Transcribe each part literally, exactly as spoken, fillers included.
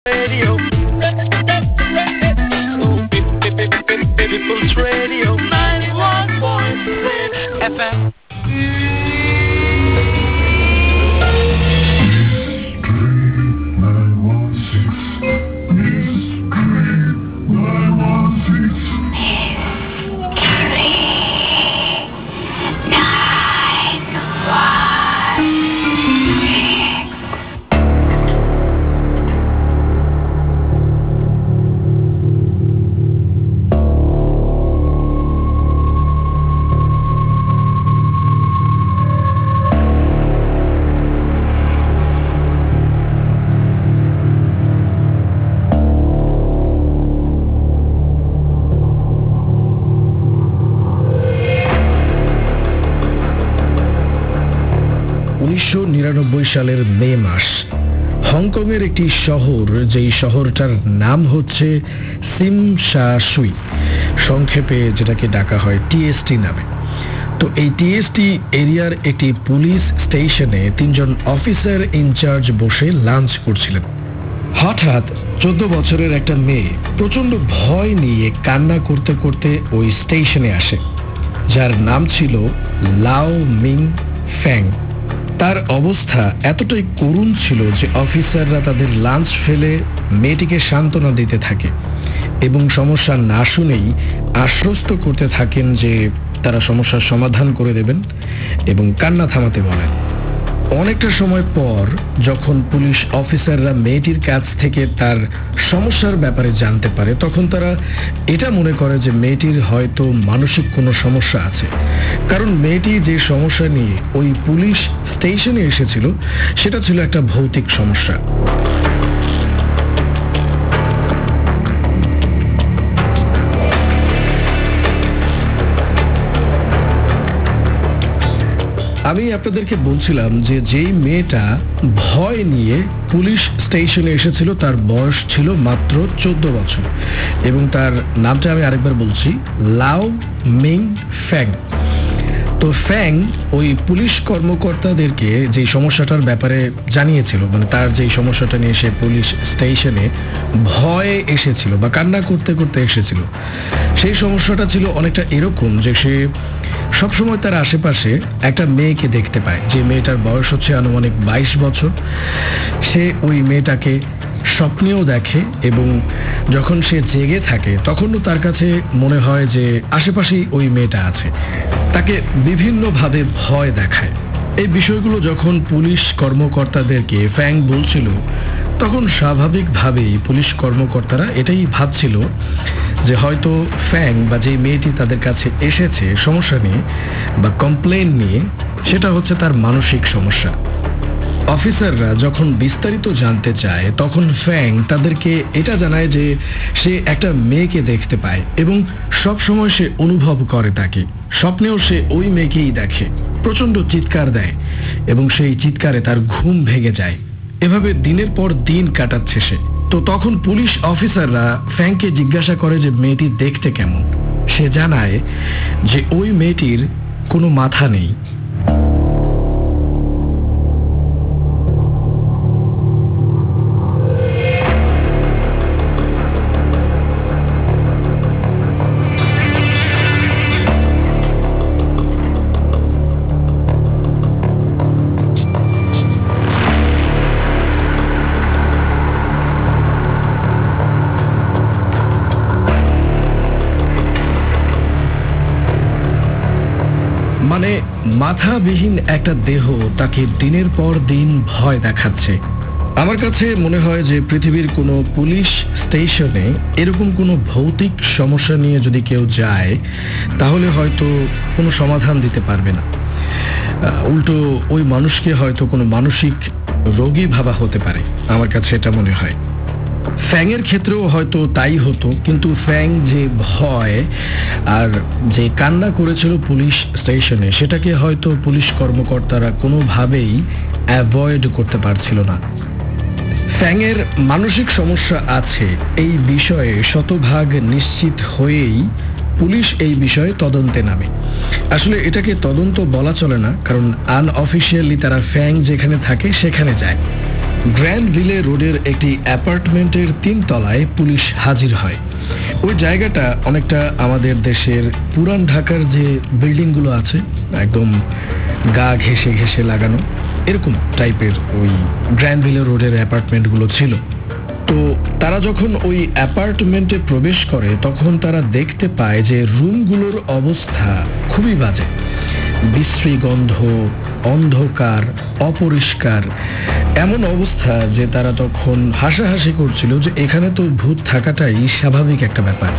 Radio. People's Radio ninety-one point six F M. উনিশশো নিরানব্বই সালের মে মাস, হংকংয়ের একটি শহর, যেই শহরটার নাম হচ্ছে সিম সা সুই, সংক্ষেপে যেটাকে ডাকা হয় টিএসটি নামে। তো এই টিএসটি এরিয়ার একটি পুলিশ স্টেশনে তিনজন অফিসার ইনচার্জ বসে লাঞ্চ করছিলেন। হঠাৎ চোদ্দ বছরের একটা মেয়ে প্রচন্ড ভয় নিয়ে কান্না করতে করতে ওই স্টেশনে আসে, যার নাম ছিল লাও মিং ফ্যাং। তার অবস্থা এতটাই করুণ ছিল যে অফিসাররা তাদের লাঞ্চ ফেলে মেয়েটিকে সান্ত্বনা দিতে থাকে এবং সমস্যা না শুনেই আশ্বস্ত করতে থাকেন যে তারা সমস্যার সমাধান করে দেবেন এবং কান্না থামাতে বলেন। অনেকটা সময় পর যখন পুলিশ অফিসাররা মেয়েটির কাছ থেকে তার সমস্যার ব্যাপারে জানতে পারে, তখন তারা এটা মনে করে যে মেয়েটির হয়তো মানসিক কোনো সমস্যা আছে, কারণ মেয়েটি যে সমস্যা নিয়ে ওই পুলিশ স্টেশনে এসেছিল সেটা ছিল একটা ভৌতিক সমস্যা। আমি আপনাদেরকে বলছিলাম যে যেই মেয়েটা ভয় নিয়ে পুলিশ স্টেশনে এসেছিল তার বয়স ছিল মাত্র চোদ্দ বছর এবং তার নামটা আমি আরেকবার বলছি, লাও মিং ফ্যাং। তো ফ্যাং ওই পুলিশ কর্মকর্তাদেরকে যে সমস্যাটার ব্যাপারে জানিয়েছিল, মানে তার যেই সমস্যাটা নিয়ে সে পুলিশ স্টেশনে ভয়ে এসেছিল বা কান্না করতে করতে এসেছিল, সেই সমস্যাটা ছিল অনেকটা এরকম যে সে সবসময় তার আশেপাশে একটা মেয়েকে দেখতে পায়, যে মেয়েটার বয়স হচ্ছে আনুমানিক বাইশ বছর। সে ওই মেয়েটাকে স্বপ্নেও দেখে এবং যখন সে জেগে থাকে তখনও তার কাছে মনে হয় যে আশেপাশেই ওই মেয়েটা আছে, তাকে বিভিন্নভাবে ভয় দেখায়। এই বিষয়গুলো যখন পুলিশ কর্মকর্তাদেরকে ফ্যাং বলছিল, তখন স্বাভাবিকভাবেই পুলিশ কর্মকর্তারা এটাই ভাবছিল যে হয়তো ফ্যাং বা যে মেয়েটি তাদের কাছে এসেছে সমস্যা নিয়ে বা কমপ্লেন নিয়ে, সেটা হচ্ছে তার মানসিক সমস্যা। অফিসাররা যখন বিস্তারিত জানতে চায় তখন ফ্যাং তাদেরকে এটা জানায় যে সে একটা মেয়েকে দেখতে পায় এবং সব সময় সে অনুভব করে তাকে, স্বপ্নেও সে ওই মেয়েকেই দেখে, প্রচন্ড চিৎকার দেয় এবং সেই চিৎকারে তার ঘুম ভেঙে যায়। এভাবে দিনের পর দিন কাটাচ্ছে সে। তো তখন পুলিশ অফিসাররা ফ্যাংকে জিজ্ঞাসা করে যে মেয়েটি দেখতে কেমন। সে জানায় যে ওই মেয়েটির কোনো মাথা নেই। মানে মাথাবিহীন একটা দেহ তাকে দিনের পর দিন ভয় দেখাচ্ছে। আমার কাছে মনে হয় যে পৃথিবীর কোনো পুলিশ স্টেশনে এরকম কোনো ভৌতিক সমস্যা নিয়ে যদি কেউ যায় তাহলে হয়তো কোনো সমাধান দিতে পারবে না, উল্টো ওই মানুষকে হয়তো কোনো মানসিক রোগী ভাবা হতে পারে। আমার কাছে এটা মনে হয়। ফ্যাংয়ের ক্ষেত্রেও হয়তো তাই হতো, কিন্তু ফ্যাং যে ভয় আর যে কান্না করেছিল পুলিশ স্টেশনে, সেটাকে হয়তো পুলিশ কর্মকর্তারা কোনোভাবেই অ্যাভয়েড করতে পারছিল না। ফ্যাংয়ের মানসিক সমস্যা আছে এই বিষয়ে শতভাগ নিশ্চিত হয়েই পুলিশ এই বিষয়ে তদন্তে নামে। আসলে এটাকে তদন্ত বলা চলে না, কারণ আনঅফিশিয়ালি তারা ফ্যাং যেখানে থাকে সেখানে যায়। গ্র্যান্ডভিলে রোডের একটি অ্যাপার্টমেন্টের তিন তলায় পুলিশ হাজির হয়। ওই জায়গাটা অনেকটা আমাদের দেশের পুরান ঢাকার যে বিল্ডিংগুলো আছে, একদম গা ঘেঁষে ঘেঁষে লাগানো, এরকম টাইপের ওই গ্র্যান্ডভিলে রোডের অ্যাপার্টমেন্টগুলো ছিল। তো তারা যখন ওই অ্যাপার্টমেন্টে প্রবেশ করে তখন তারা দেখতে পায় যে রুমগুলোর অবস্থা খুবই বাজে। বিশ্রী গন্ধ, অন্ধকার, অপরিষ্কার, এমন অবস্থা যে তারা তখন হাসাহাসি করছিল যে এখানে তো ভূত থাকাটাই স্বাভাবিক একটা ব্যাপার।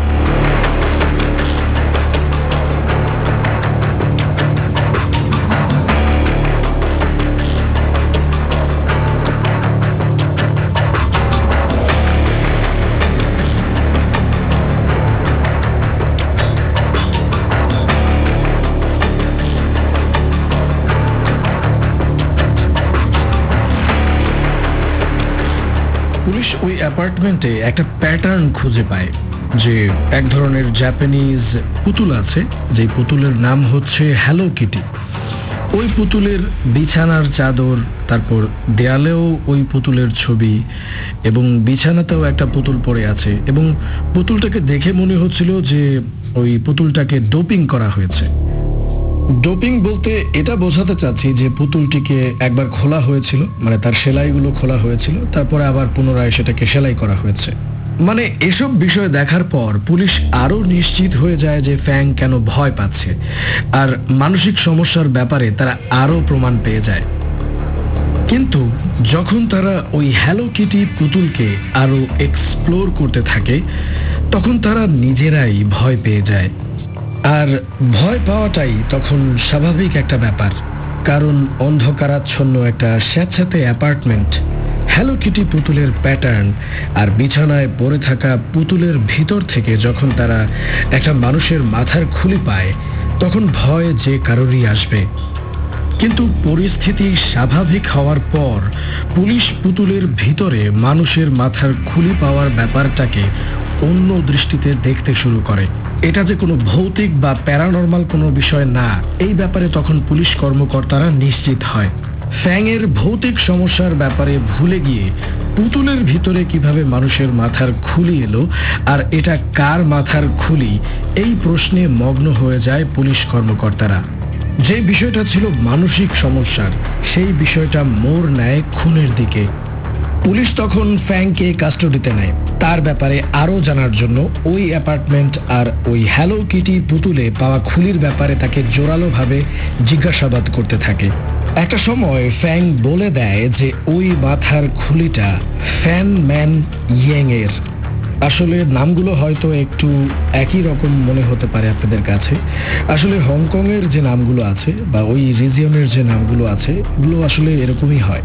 পুলিশ ওই অ্যাপার্টমেন্টে একটা প্যাটার্ন খুঁজে পায় যে এক ধরনের জাপানিজ পুতুল আছে, যে পুতুলের নাম হচ্ছে হ্যালো কিটি। ওই পুতুলের বিছানার চাদর, তারপর দেয়ালেও ওই পুতুলের ছবি, এবং বিছানাতেও একটা পুতুল পড়ে আছে, এবং পুতুলটাকে দেখে মনে হচ্ছিল যে ওই পুতুলটাকে ডোপিং করা হয়েছে। ডোপিং বলতে এটা বোঝাতে চাচ্ছি যে পুতুলটিকে একবার খোলা হয়েছিল, মানে তার সেলাইগুলো খোলা হয়েছিল, তারপরে আবার পুনরায় সেটাকে সেলাই করা হয়েছে। মানে এসব বিষয় দেখার পর পুলিশ আরও নিশ্চিত হয়ে যায় যে ফ্যাং কেন ভয় পাচ্ছে, আর মানসিক সমস্যার ব্যাপারে তারা আরও প্রমাণ পেয়ে যায়। কিন্তু যখন তারা ওই হ্যালো কিটি পুতুলকে আরও এক্সপ্লোর করতে থাকে তখন তারা নিজেরাই ভয় পেয়ে যায়। আর ভয় পাওয়াটাই তখন স্বাভাবিক একটা ব্যাপার, কারণ অন্ধকারাচ্ছন্ন একটা স্যাঁতস্যাঁতে অ্যাপার্টমেন্ট, হ্যালো কিটি পুতুলের প্যাটার্ন আর বিছানায় পড়ে থাকা পুতুলের ভিতর থেকে যখন তারা একটা মানুষের মাথার খুলি পায় তখন ভয় যে কারোরই আসবে। কিন্তু পরিস্থিতি স্বাভাবিক হওয়ার পর পুলিশ পুতুলের ভিতরে মানুষের মাথার খুলি পাওয়ার ব্যাপারটাকে অন্য দৃষ্টিতে দেখতে শুরু করে। এটা যে কোনো ভৌতিক বা প্যারানর্মাল কোনো বিষয় না, এই ব্যাপারে তখন পুলিশ কর্মকর্তারা নিশ্চিত হয়। ফ্যাংয়ের ভৌতিক সমস্যার ব্যাপারে ভুলে গিয়ে পুতুলের ভিতরে কিভাবে মানুষের মাথার খুলি এলো আর এটা কার মাথার খুলি, এই প্রশ্নে মগ্ন হয়ে যায় পুলিশ কর্মকর্তারা। যে বিষয়টা ছিল মানসিক সমস্যার, সেই বিষয়টা মোড় নেয় খুনের দিকে। পুলিশ তখন ফ্যাংকে কাস্টডিতে নেয় তার ব্যাপারে আরও জানার জন্য। ওই অ্যাপার্টমেন্ট আর ওই হ্যালো কিটি পুতুলে পাওয়া খুলির ব্যাপারে তাকে জোরালোভাবে জিজ্ঞাসাবাদ করতে থাকে। একটা সময় ফ্যাং বলে দেয় যে ওই মাথার খুলিটা ফ্যান ম্যান ইয়েং এর। আসলে নামগুলো হয়তো একটু একই রকম মনে হতে পারে আপনাদের কাছে। আসলে হংকংয়ের যে নামগুলো আছে বা ওই রিজিয়নের যে নামগুলো আছে ওগুলো আসলে এরকমই হয়।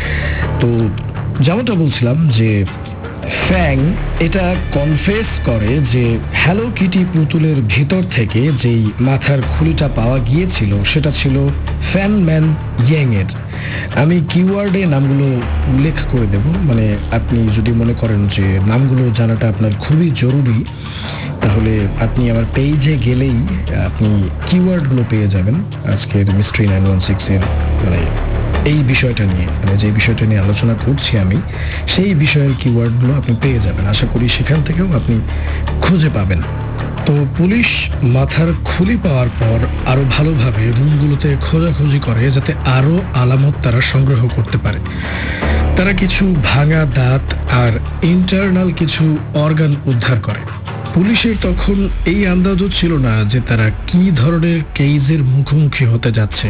তো যেমনটা বলছিলাম যে ফ্যাং এটা কনফেস করে যে হ্যালো কিটি পুতুলের ভিতর থেকে যেই মাথার খুলিটা পাওয়া গিয়েছিল সেটা ছিল ফ্যান ম্যান ইয়েং এর। আমি কিওয়ার্ডে নামগুলো উল্লেখ করে দেব, মানে আপনি যদি মনে করেন যে নামগুলো জানাটা আপনার খুবই জরুরি তাহলে আপনি আমার পেজে গেলেই আপনি কিওয়ার্ডগুলো পেয়ে যাবেন আজকের মিস্ট্রি নাইন ওয়ান সিক্স এর, মানে এই বিষয়টা নিয়ে, মানে যে বিষয়টা নিয়ে আলোচনা করছি আমি, সেই বিষয়ের কিওয়ার্ডগুলো আপনি পেয়ে যাবেন। আশা করি সেখান থেকেও আপনি খুঁজে পাবেন। তো পুলিশ মাথার খুলি পাওয়ার পর আরও ভালোভাবে রুমগুলোতে খোঁজাখুঁজি করে যাতে আরও আলামত তারা সংগ্রহ করতে পারে। তারা কিছু ভাঙা দাঁত আর ইন্টারনাল কিছু অর্গান উদ্ধার করে। পুলিশের তখন এই আন্দাজও ছিল না যে তারা কী ধরনের কেইজের মুখোমুখি হতে যাচ্ছে।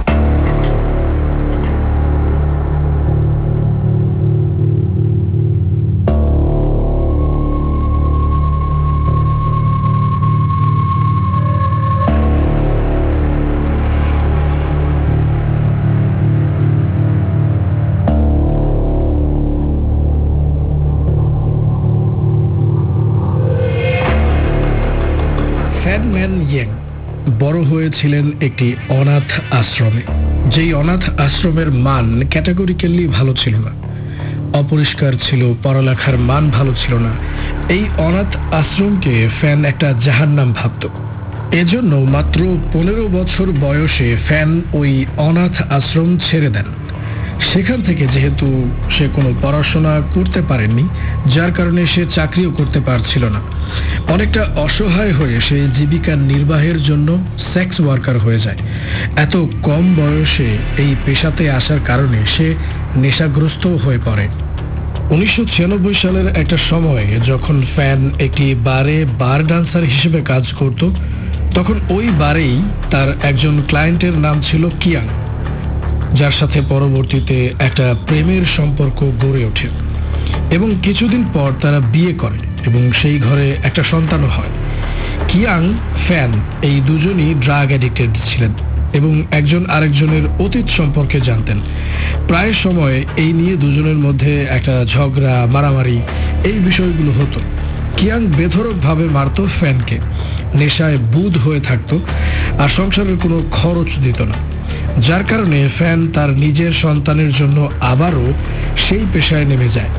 ফ্যান ম্যান ইয়েং বড় হয়েছিলেন একটি অনাথ আশ্রমে। যেই অনাথ আশ্রমের মান ক্যাটাগরিক্যালি ভালো ছিল না, অপরিষ্কার ছিল, পড়ালেখার মান ভালো ছিল না। এই অনাথ আশ্রমকে ফ্যান একটা জাহান্নাম ভাবত। এজন্য মাত্র পনেরো বছর বয়সে ফ্যান ওই অনাথ আশ্রম ছেড়ে দেন। সেখান থেকে যেহেতু সে কোনো পড়াশোনা করতে পারেনি, যার কারণে সে চাকরিও করতে পারছিল না, অনেকটা অসহায় হয়ে সে জীবিকা নির্বাহের জন্য সেক্স ওয়ার্কার হয়ে যায়। এত কম বয়সে এই পেশাতে আসার কারণে সে নেশাগ্রস্ত হয়ে পড়ে। উনিশশো ছিয়ানব্বই সালের একটা সময়ে যখন ফ্যান একটি বারে বার ডান্সার হিসেবে কাজ করত, তখন ওই বারেই তার একজন ক্লায়েন্টের নাম ছিল কিয়াং, যার সাথে পরবর্তীতে একটা প্রেমের সম্পর্ক গড়ে ওঠে এবং কিছুদিন পর তারা বিয়ে করে এবং সেই ঘরে একটা সন্তানও হয়। কিয়াং, ফ্যান এই দুজনই ড্রাগ অ্যাডিক্টেড ছিলেন এবং একজন আরেকজনের অতীত সম্পর্কে জানতেন। প্রায় সময় এই নিয়ে দুজনের মধ্যে একটা ঝগড়া, মারামারি এই বিষয়গুলো হতো। কিয়াং বেধড়কভাবে মারত ফ্যানকে, নেশায় বুঁদ হয়ে থাকতো আর সংসারের কোনো খরচ দিত না, যার কারণে ফ্যান তার নিজের সন্তানের জন্য আবারও সেই পেশায় নেমে যায়।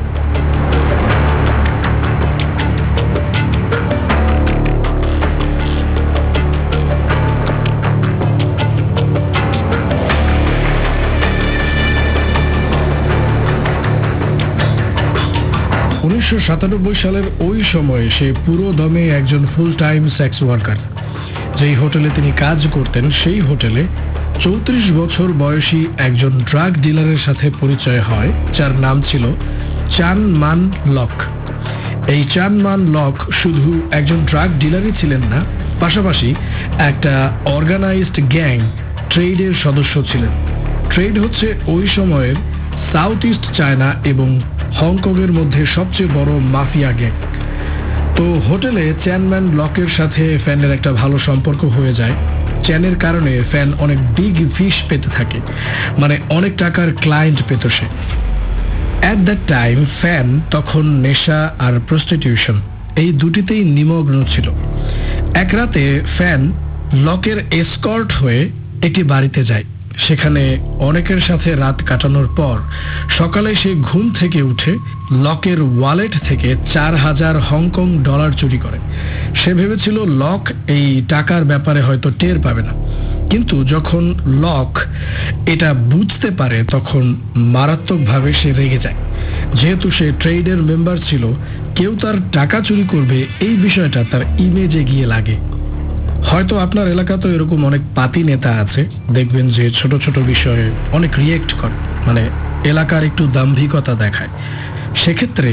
উনিশশো সাতানব্বই সালের ওই সময়ে সে পুরো দমে একজন ফুল টাইম সেক্স ওয়ার্কার। যেই হোটেলে তিনি কাজ করতেন সেই হোটেলে চৌত্রিশ বছর বয়সী একজন ড্রাগ ডিলারের সাথে পরিচয় হয়, যার নাম ছিল চান মান লক। এই চান মান লক শুধু একজন ড্রাগ ডিলারই ছিলেন না, পাশাপাশি একটা অর্গানাইজড গ্যাং ট্রেডের সদস্য ছিলেন। ট্রেড হচ্ছে ওই সময়ের সাউথ ইস্ট চায়না এবং হংকংয়ের মধ্যে সবচেয়ে বড় মাফিয়া গ্যাং। তো হোটেলে চ্যানম্যান লকের সাথে ফ্যানের একটা ভালো সম্পর্ক হয়ে যায়। চ্যানের কারণে ফ্যান অনেক বিগ ফিশ পেতে থাকে, মানে অনেক টাকার ক্লায়েন্ট পেত সে। অ্যাট দ্যাট টাইম ফ্যান তখন নেশা আর প্রস্টিটিউশন এই দুটিতেই নিমগ্ন ছিল। এক রাতে ফ্যান লকের এসকর্ট হয়ে একটি বাড়িতে যায়। সেখানে অনেকের সাথে রাত কাটানোর পর সকালে সে ঘুম থেকে উঠে লকের ওয়ালেট থেকে চার হাজার হংকং ডলার চুরি করে। সে ভেবেছিল লক এই টাকার ব্যাপারে হয়তো টের পাবে না, কিন্তু যখন লক এটা বুঝতে পারে তখন মারাত্মকভাবে সে রেগে যায়। যেহেতু সে ট্রেডের মেম্বার ছিল, কেউ তার টাকা চুরি করবে এই বিষয়টা তার ইমেজে গিয়ে লাগে। হয়তো আপনার এলাকাতেও এরকম অনেক পাতি নেতা আছে, দেখবেন যে ছোট ছোট বিষয়ে অনেক রিয়েক্ট করে, মানে এলাকার একটু দাম্ভিকতা দেখায়। সেক্ষেত্রে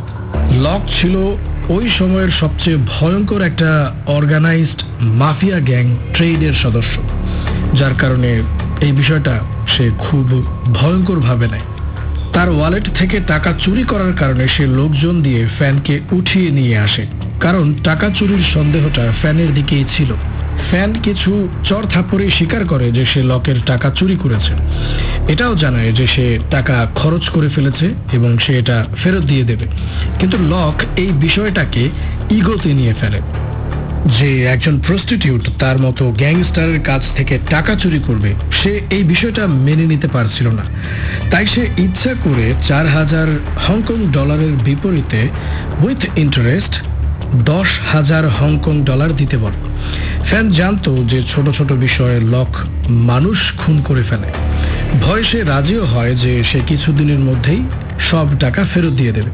লক ছিল ওই সময়ের সবচেয়ে ভয়ঙ্কর একটা অর্গানাইজড মাফিয়া গ্যাং ট্রেডের সদস্য, যার কারণে এই বিষয়টা সে খুব ভয়ঙ্করভাবে নেয়। তার ওয়ালেট থেকে টাকা চুরি করার কারণে সে লোকজন দিয়ে ফ্যানকে উঠিয়ে নিয়ে আসে, কারণ টাকা চুরির সন্দেহটা ফ্যানের দিকেই ছিল। ফ্যান কিছু চর থাপ্পড়ে স্বীকার করে যে সে লকের টাকা চুরি করেছে, এটাও জানায় যে সে টাকা খরচ করে ফেলেছে এবং সে এটা ফেরত দিয়ে দেবে। কিন্তু লক এই বিষয়টাকে ইগোতে নিয়ে ফেলে যে একজন প্রস্টিটিউট তার মতো গ্যাংস্টারের কাছ থেকে টাকা চুরি করবে, সে এই বিষয়টা মেনে নিতে পারছিল না। তাই সে ইচ্ছা করে চার হাজার হংকং ডলারের বিপরীতে উইথ ইন্টারেস্ট দশ হাজার হংকং ডলার দিতে বলে। ফ্যান জানতো যে ছোট ছোট বিষয়ে লক মানুষ খুন করে ফেলে। ভয়ে সে রাজিও হয় যে সে কিছুদিনের মধ্যেই সব টাকা ফেরত দিয়ে দেবে।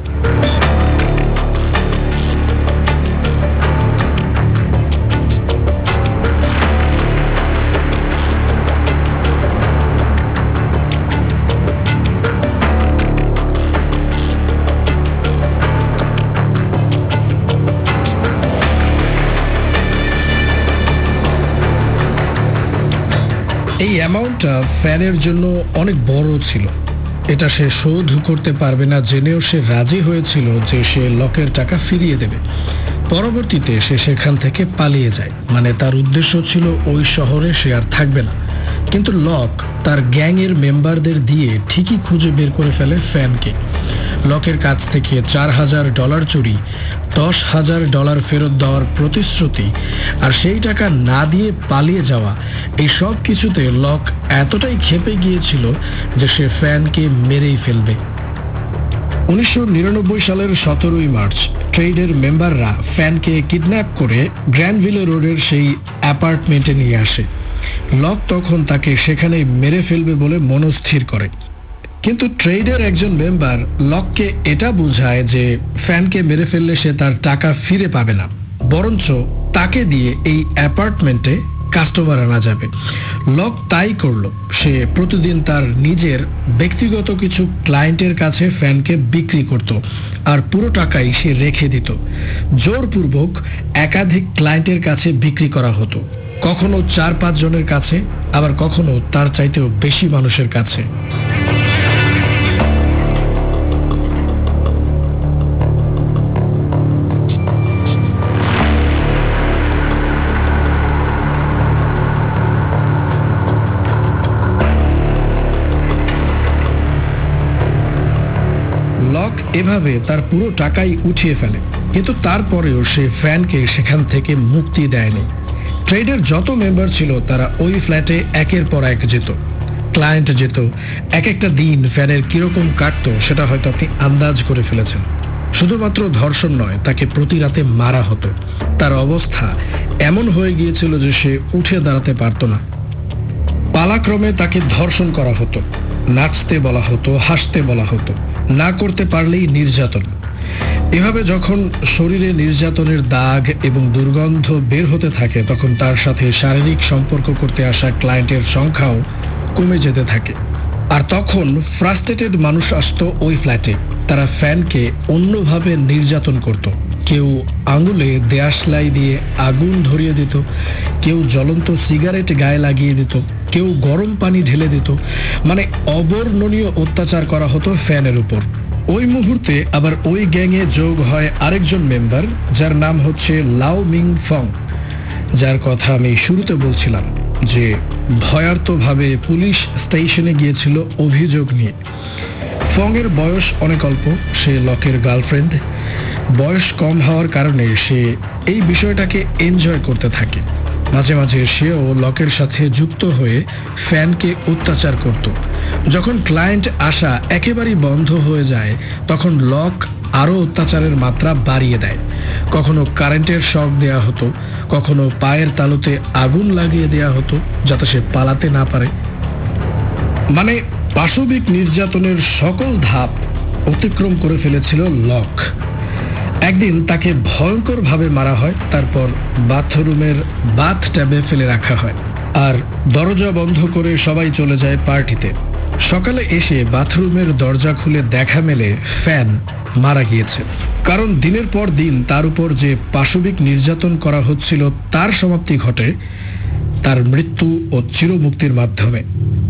এই অ্যামাউন্টটা ফ্যানের জন্য অনেক বড় ছিল। এটা সে শোধ করতে পারবে না জেনেও সে রাজি হয়েছিল যে সে লকের টাকা ফিরিয়ে দেবে। পরবর্তীতে সে সেখান থেকে পালিয়ে যায়, মানে তার উদ্দেশ্য ছিল ওই শহরে সে আর থাকবে না। কিন্তু লক তার গ্যাংয়ের মেম্বারদের দিয়ে ঠিকই খুঁজে বের করে ফেলে ফ্যানকে। লকের কাছ থেকে চার হাজার ডলার চুরি, দশ হাজার ডলার ফেরত দেওয়ার প্রতিশ্রুতি আর সেই টাকা না দিয়ে পালিয়ে যাওয়া, এই সব কিছুতে লক এতটাই ক্ষেপে গিয়েছিল যে সে ফ্যানকে মেরেই ফেলবে। উনিশশো নিরানব্বই সালের সতেরোই মার্চ ট্রেডের মেম্বাররা ফ্যানকে কিডন্যাপ করে গ্র্যান্ডভিলে রোডের সেই অ্যাপার্টমেন্টে নিয়ে আসে। লক তখন তাকে সেখানেই মেরে ফেলবে বলে মনস্থির করে। কিন্তু ট্রেডের একজন মেম্বার লককে এটা বোঝায় যে ফ্যানকে মেরে ফেললে সে তার টাকা ফিরে পাবে না, বরঞ্চ তাকে দিয়ে এই অ্যাপার্টমেন্টে কাস্টমার আনা যাবে। লক তাই করলো। সে প্রতিদিন তার নিজের ব্যক্তিগত কিছু ক্লায়েন্টের কাছে ফ্যানকে বিক্রি করত, আর পুরো টাকাই সে রেখে দিত। জোরপূর্বক একাধিক ক্লায়েন্টের কাছে বিক্রি করা হতো, কখনো চার পাঁচ জনের কাছে, আবার কখনো তার চাইতেও বেশি মানুষের কাছে। লক এভাবে তার পুরো টাকাই উঠিয়ে ফেলে, কিন্তু তারপরেও সে ফ্যানকে সেখান থেকে মুক্তি দেয়নি। ট্রেডের যত মেম্বার ছিল তারা ওই ফ্ল্যাটে একের পর এক যেত, ক্লায়েন্ট যেত। এক একটা দিন ফ্যানের কিরকম কাটতো সেটা হয়তো আপনি আন্দাজ করে ফেলেছেন। শুধুমাত্র ধর্ষণ নয়, তাকে প্রতি রাতে মারা হতো। তার অবস্থা এমন হয়ে গিয়েছিল যে সে উঠে দাঁড়াতে পারত না। পালাক্রমে তাকে ধর্ষণ করা হতো, নাচতে বলা হতো, হাসতে বলা হতো, না করতে পারলেই নির্যাতন। এভাবে যখন শরীরে নির্যাতনের দাগ এবং দুর্গন্ধ বের হতে থাকে, তখন তার সাথে শারীরিক সম্পর্ক করতে আসা ক্লায়েন্টের সংখ্যাও কমে যেতে থাকে। আর তখন ফ্রাস্ট্রেটেড মানুষ আসতো ওই ফ্ল্যাটে। তারা ফ্যানকে অন্যভাবে নির্যাতন করত। কেউ আঙুলে দেয়াশলাই দিয়ে আগুন ধরিয়ে দিত, কেউ জ্বলন্ত সিগারেট গায়ে লাগিয়ে দিত, কেউ গরম পানি ঢেলে দিত। মানে অবর্ণনীয় অত্যাচার করা হতো ফ্যানের উপর। ওই মুহূর্তে আবার ওই গ্যাংয়ে যোগ হয় আরেকজন মেম্বার, যার নাম হচ্ছে লাও মিং ফং, যার কথা আমি শুরুতে বলছিলাম, যে ভয়ার্তভাবে পুলিশ স্টেশনে গিয়েছিল অভিযোগ নিয়ে। ফং এর বয়স অনেক অল্প, সে লকের গার্লফ্রেন্ড। বয়স কম হওয়ার কারণে সে এই বিষয়টাকে এনজয় করতে থাকে। মাঝে মাঝে সেও লকের সাথে যুক্ত হয়ে ফ্যানকে অত্যাচার করত। যখন ক্লায়েন্ট আসা একেবারেই বন্ধ হয়ে যায়, তখন লক আরও অত্যাচারের মাত্রা বাড়িয়ে দেয়। কখনো কারেন্টের শক দেয়া হতো, কখনো পায়ের তালুতে আগুন লাগিয়ে দেয়া হতো যাতে সে পালাতে না পারে। মানে পাশবিক নির্যাতনের সকল ধাপ অতিক্রম করে ফেলেছিল লক। একদিন তাকে ভয়ঙ্করভাবে মারা হয়, তারপর বাথরুমের বাথ ট্যাবে ফেলে রাখা হয়, আর দরজা বন্ধ করে সবাই চলে যায় পার্টিতে। সকালে এসে বাথরুমের দরজা খুলে দেখা মেলে ফ্যান মারা গিয়েছে। কারণ দিনের পর দিন তার উপর যে পাশবিক নির্যাতন করা হচ্ছিল, তার সমাপ্তি ঘটে তার মৃত্যু ও চিরমুক্তির মাধ্যমে।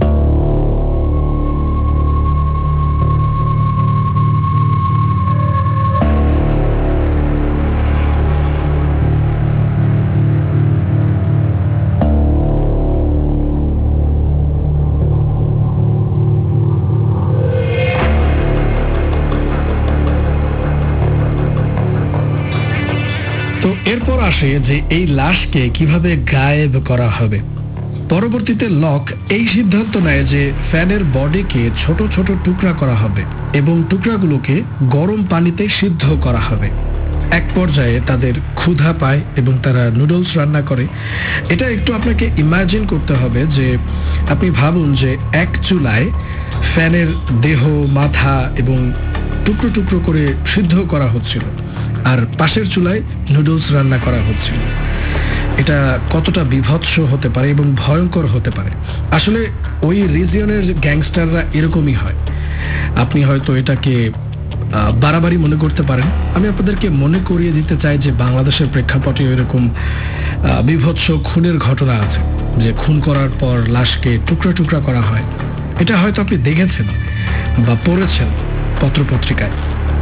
তো এরপর আসে যে এই লাশকে কিভাবে গায়েব করা হবে। পরবর্তীতে লক এই সিদ্ধান্ত নেয় যে ফ্যানের বডিকে ছোট ছোট টুকরা করা হবে এবং টুকরাগুলোকে গরম পানিতে সিদ্ধ করা হবে। এক পর্যায়ে তাদের ক্ষুধা পায় এবং তারা নুডলস রান্না করে। এটা একটু আপনাকে ইমাজিন করতে হবে যে আপনি ভাবুন যে এক চুলায় ফ্যানের দেহ, মাথা এবং টুকরো টুকরো করে সিদ্ধ করা হচ্ছিল, আর পাশের চুলায় নুডলস রান্না করা হচ্ছিল। এটা কতটা বিভৎস হতে পারে এবং ভয়ঙ্কর হতে পারে। আসলে ওই রিজিয়নের গ্যাংস্টাররা এরকমই হয়। আপনি হয়তো এটাকে বাড়াবাড়ি মনে করতে পারেন। আমি আপনাদেরকে মনে করিয়ে দিতে চাই যে বাংলাদেশের প্রেক্ষাপটে এরকম বিভৎস খুনের ঘটনা আছে, যে খুন করার পর লাশকে টুকরা টুকরা করা হয়। এটা হয়তো আপনি দেখেছেন বা পড়েছেন পত্রপত্রিকায়।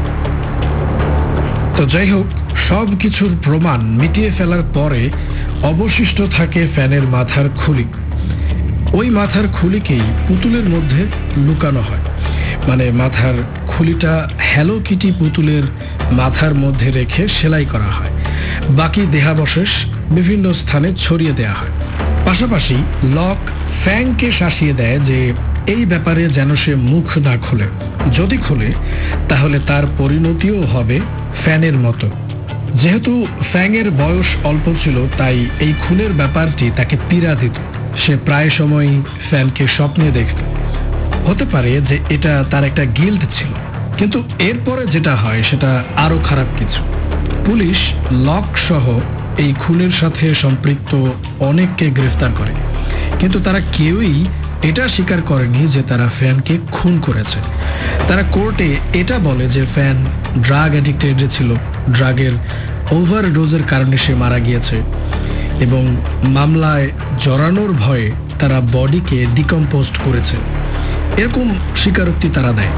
তো যাই হোক, সব কিছুর প্রমাণ মিটিয়ে ফেলার পরে অবশিষ্ট থাকে ফ্যানের মাথার খুলি। ওই মাথার খুলিকেই পুতুলের মধ্যে লুকানো হয়। মানে মাথার খুলিটা হ্যালো কিটি পুতুলের মাথার মধ্যে রেখে সেলাই করা হয়। বাকি দেহাবশেষ বিভিন্ন স্থানে ছড়িয়ে দেয়া হয়। পাশাপাশি লক ফ্যাংকে শাসিয়ে দেয় যে এই ব্যাপারে যেন সে মুখ না খোলে। যদি খোলে তাহলে তার পরিণতিও হবে ফ্যানের মতো। যেহেতু ফ্যাংয়ের বয়স অল্প ছিল, তাই এই খুনের ব্যাপারটি তাকে পীড়া দিত। সে প্রায় সময়ই ফ্যানকে স্বপ্নে দেখত। হতে পারে যে এটা তার একটা গিল্ড ছিল, কিন্তু এরপরে যেটা হয় সেটা আরো খারাপ কিছু। পুলিশ লক সহ এই খুনের সাথে সম্পৃক্ত অনেককে গ্রেফতার করে, কিন্তু তারা কেউই এটা স্বীকার করেনি যে তারা ফ্যানকে খুন করেছে। তারা কোর্টে এটা বলে যে ফ্যান ড্রাগ অ্যাডিক্টেড ছিল, ড্রাগের ওভারডোজের কারণে সে মারা গিয়েছে, এবং মামলায় জড়ানোর ভয়ে তারা বডিকে ডিকম্পোস্ট করেছে, এরকম স্বীকারোক্তি তারা দেয়।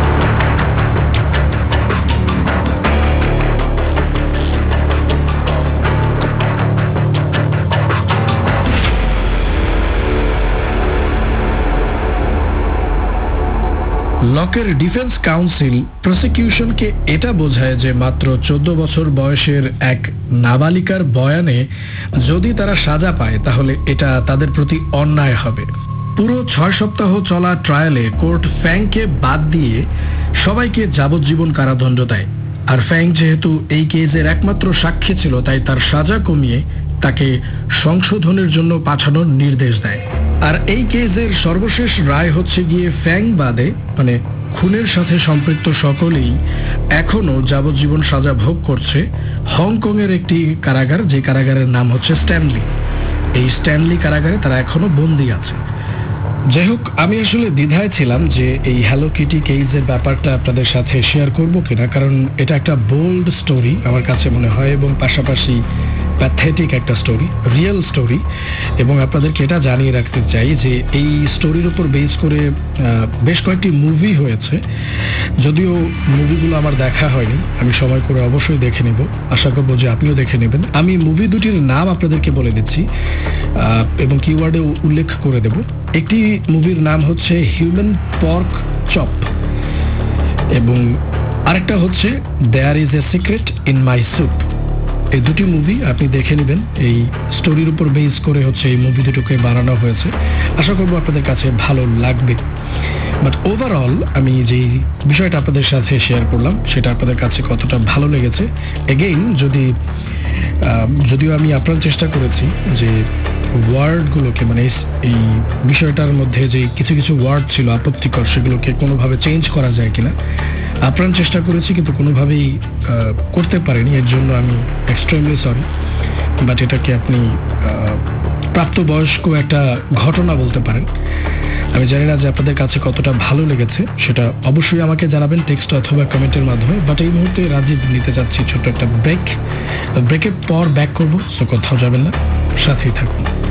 লকের ডিফেন্স কাউন্সিল প্রসিকিউশনকে এটা বোঝায় যে মাত্র চোদ্দ বছর বয়সের এক নাবালিকার বয়ানে যদি তারা সাজা পায় তাহলে এটা তাদের প্রতি অন্যায় হবে। পুরো ছয় সপ্তাহ চলা ট্রায়ালে কোর্ট ফ্যাংকে বাদ দিয়ে সবাইকে যাবজ্জীবন কারাদণ্ড দেয়। আর ফ্যাং যেহেতু এই কেসের একমাত্র সাক্ষী ছিল, তাই তার সাজা কমিয়ে তাকে সংশোধনের জন্য পাঠানোর নির্দেশ দেয়। আর এই কেসের সর্বশেষ রায় হচ্ছে গিয়ে ফ্যাং বাদে মানে খুনের সাথে সম্পৃক্ত সকলেই এখনো যাবজ্জীবন সাজা ভোগ করছে হংকংয়ের একটি কারাগার, যে কারাগারের নাম হচ্ছে স্ট্যানলি। এই স্ট্যানলি কারাগারে তারা এখনো বন্দী আছে। যাই হোক, আমি আসলে দ্বিধায় ছিলাম যে এই হ্যালো কিটি কেসের ব্যাপারটা আপনাদের সাথে শেয়ার করবো কিনা, কারণ এটা একটা বোল্ড স্টোরি আমার কাছে মনে হয়, এবং পাশাপাশি প্যাথেটিক একটা স্টোরি, রিয়েল স্টোরি। এবং আপনাদেরকে এটা জানিয়ে রাখতে চাই যে এই স্টোরির উপর বেস করে বেশ কয়েকটি মুভি হয়েছে। যদিও মুভিগুলো আমার দেখা হয়নি, আমি সময় করে অবশ্যই দেখে নেব, আশা করবো যে আপনিও দেখে নেবেন। আমি মুভি দুটির নাম আপনাদেরকে বলে দিচ্ছি এবং কিওয়ার্ডে উল্লেখ করে দেব। একটি মুভির নাম হচ্ছে হিউম্যান পর্ক চপ, এবং আরেকটা হচ্ছে there is a secret in my soup. এই দুটি মুভি আপনি দেখে নেবেন, এই স্টোরির উপর বেস করে হচ্ছে এই মুভি দুটোকে বানানো হয়েছে। আশা করবো আপনাদের কাছে ভালো লাগবে। বাট ওভারঅল আমি যেই বিষয়টা আপনাদের সাথে শেয়ার করলাম সেটা আপনাদের কাছে কতটা ভালো লেগেছে, এগেইন যদি যদিও আমি আপনার চেষ্টা করেছি যে ওয়ার্ডগুলোকে মানে এই বিষয়টার মধ্যে যে কিছু কিছু ওয়ার্ড ছিল আপত্তিকর সেগুলোকে কোনোভাবে চেঞ্জ করা যায় কিনা আপ্রাণ চেষ্টা করেছি, কিন্তু কোনোভাবেই করতে পারিনি। এর জন্য আমি এক্সট্রিমলি সরি। বাট এটাকে আপনি প্রাপ্তবয়স্ক একটা ঘটনা বলতে পারেন। আমি জানি না যে আপনাদের কাছে কতটা ভালো লেগেছে, সেটা অবশ্যই আমাকে জানাবেন টেক্সট অথবা কমেন্টের মাধ্যমে। বাট এই মুহূর্তে রাজীব নিতে যাচ্ছি ছোট্ট একটা ব্রেক। ব্রেকের পর ব্যাক করবো, সো কোথাও যাবেন না, সাথেই থাকুন।